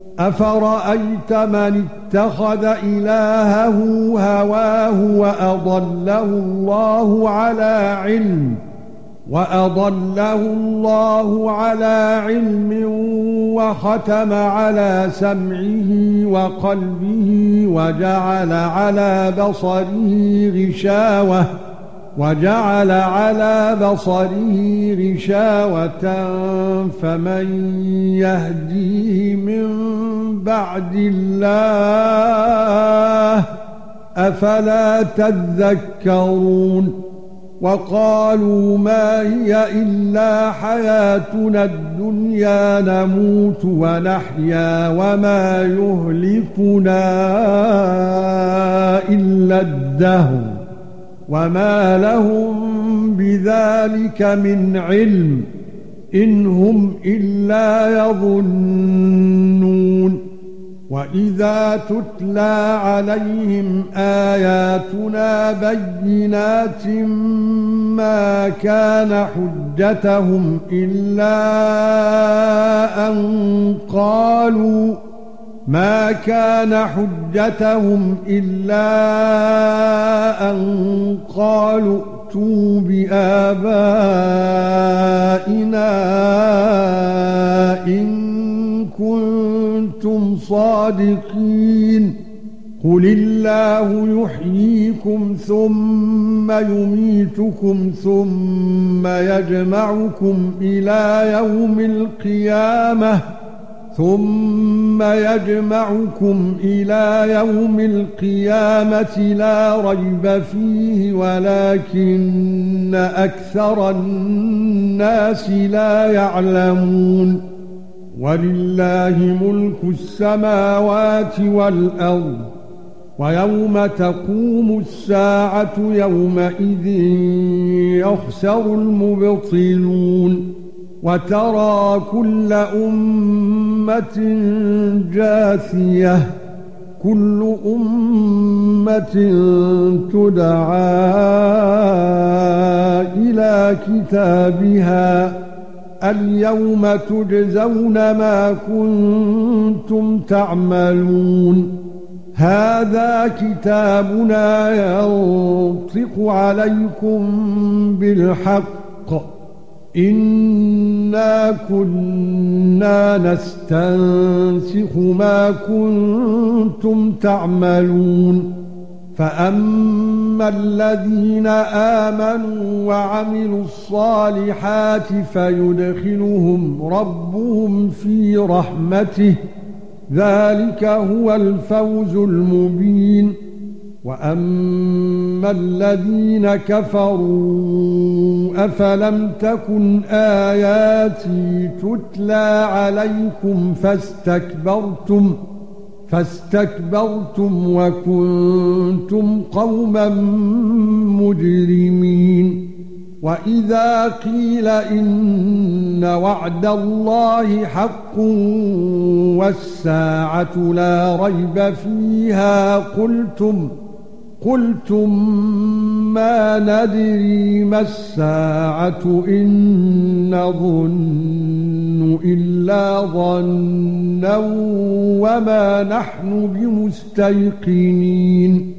أفرأيت من اتخذ إلهه هواه وأضله الله على علم وختم على سمعه وقلبه وجعل على بصره غشاوة فمن يهديه من بعد الله أفلا تذكرون وقالوا ما هي إلا حياتنا الدنيا نموت ونحيا وما يهلكنا إلا الدهر وما لهم بذلك من علم إن هم إلا يظنون وإذا تتلى عليهم آياتنا بينات ما كان حجتهم إلا أن قالوا ائتوا بآبائنا إن كنتم صادقين قل الله يحييكم ثم يميتكم ثم يجمعكم إلى يوم القيامة لا ريب فيه ولكن أكثر الناس لا يعلمون ولله ملك السماوات والأرض ويوم تقوم الساعة يومئذ يخسر المبطلون وترى كل أمة جاثية كل أمة تدعى إلى كتابها اليوم تجزون ما كنتم تعملون هذا كتابنا ينطق عليكم بالحق إنا كنا نستنسخ ما كنتم تعملون فأما الذين آمنوا وعملوا الصالحات فيدخلهم ربهم في رحمته ذلك هو الفوز المبين وأما الذين كفروا أفلم تكن آياتي تتلى عليكم فاستكبرتم وكنتم قوما مجرمين وإذا قيل إن وعد الله حق والساعة لا ريب فيها قلتم ما ندري ما الساعة إن نظن إلا ظنا وما نحن بمستيقنين